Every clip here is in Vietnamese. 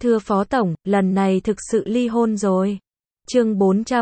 Thưa Phó Tổng, lần này thực sự ly hôn rồi. Chương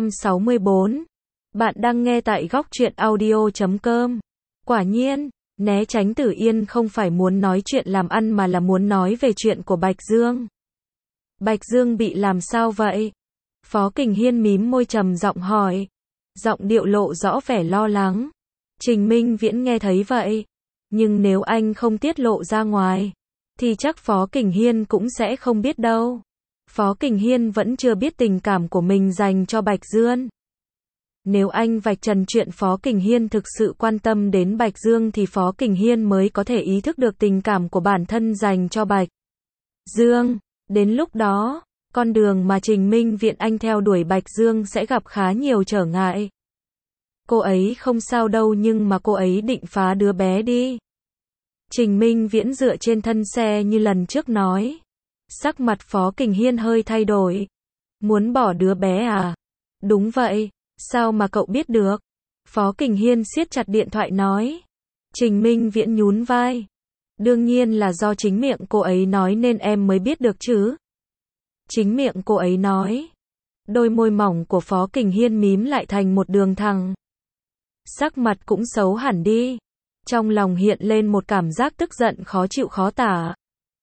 464. Bạn đang nghe tại góc truyện audio.com. Quả nhiên, né tránh Tử Yên không phải muốn nói chuyện làm ăn mà là muốn nói về chuyện của Bạch Dương. Bạch Dương bị làm sao vậy? Phó Kình Hiên mím môi trầm giọng hỏi. Giọng điệu lộ rõ vẻ lo lắng. Trình Minh Viễn nghe thấy vậy. Nhưng nếu anh không tiết lộ ra ngoài, thì chắc Phó Kình Hiên cũng sẽ không biết đâu. Phó Kình Hiên vẫn chưa biết tình cảm của mình dành cho Bạch Dương. Nếu anh vạch trần chuyện Phó Kình Hiên thực sự quan tâm đến Bạch Dương thì Phó Kình Hiên mới có thể ý thức được tình cảm của bản thân dành cho Bạch Dương. Đến lúc đó, con đường mà Trình Minh Viễn anh theo đuổi Bạch Dương sẽ gặp khá nhiều trở ngại. Cô ấy không sao đâu nhưng mà cô ấy định phá đứa bé đi. Trình Minh Viễn dựa trên thân xe như lần trước nói. Sắc mặt Phó Kình Hiên hơi thay đổi. Muốn bỏ đứa bé à? Đúng vậy, sao mà cậu biết được? Phó Kình Hiên siết chặt điện thoại nói. Trình Minh Viễn nhún vai. Đương nhiên là do chính miệng cô ấy nói nên em mới biết được chứ. Chính miệng cô ấy nói. Đôi môi mỏng của Phó Kình Hiên mím lại thành một đường thẳng. Sắc mặt cũng xấu hẳn đi. Trong lòng hiện lên một cảm giác tức giận khó chịu khó tả.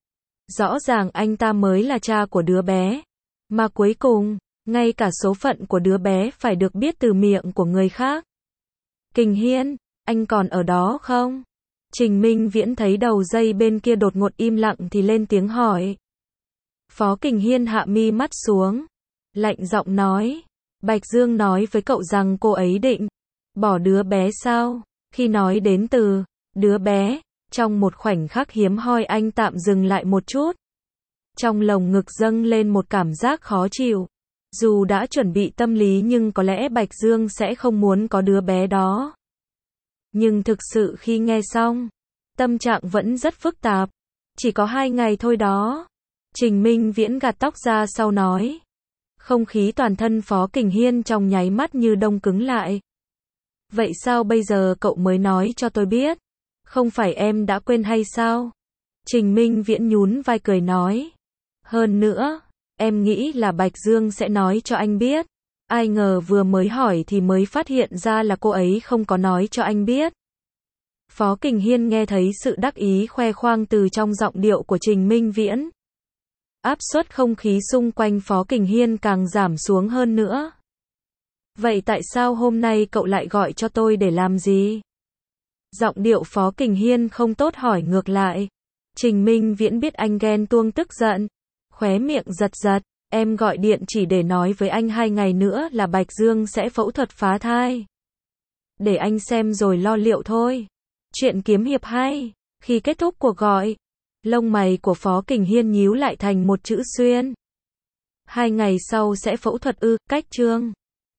Rõ ràng anh ta mới là cha của đứa bé. Mà cuối cùng, ngay cả số phận của đứa bé phải được biết từ miệng của người khác. Kình Hiên, anh còn ở đó không? Trình Minh Viễn thấy đầu dây bên kia đột ngột im lặng thì lên tiếng hỏi. Phó Kình Hiên hạ mi mắt xuống. Lạnh giọng nói. Bạch Dương nói với cậu rằng cô ấy định bỏ đứa bé sao? Khi nói đến từ đứa bé, trong một khoảnh khắc hiếm hoi anh tạm dừng lại một chút. Trong lồng ngực dâng lên một cảm giác khó chịu. Dù đã chuẩn bị tâm lý nhưng có lẽ Bạch Dương sẽ không muốn có đứa bé đó. Nhưng thực sự khi nghe xong, tâm trạng vẫn rất phức tạp. Chỉ có 2 ngày thôi đó. Trình Minh Viễn gạt tóc ra sau nói. Không khí toàn thân Phó Kình Hiên trong nháy mắt như đông cứng lại. Vậy sao bây giờ cậu mới nói cho tôi biết? Không phải em đã quên hay sao? Trình Minh Viễn nhún vai cười nói. Hơn nữa, em nghĩ là Bạch Dương sẽ nói cho anh biết. Ai ngờ vừa mới hỏi thì mới phát hiện ra là cô ấy không có nói cho anh biết. Phó Kình Hiên nghe thấy sự đắc ý khoe khoang từ trong giọng điệu của Trình Minh Viễn. Áp suất không khí xung quanh Phó Kình Hiên càng giảm xuống hơn nữa. Vậy tại sao hôm nay cậu lại gọi cho tôi để làm gì? Giọng điệu Phó Kình Hiên không tốt hỏi ngược lại. Trình Minh Viễn biết anh ghen tuông tức giận. Khóe miệng giật giật. Em gọi điện chỉ để nói với anh 2 ngày nữa là Bạch Dương sẽ phẫu thuật phá thai. Để anh xem rồi lo liệu thôi. Chuyện kiếm hiệp hay. Khi kết thúc cuộc gọi, lông mày của Phó Kình Hiên nhíu lại thành một chữ xuyên. 2 ngày sau sẽ phẫu thuật ư? Cách chương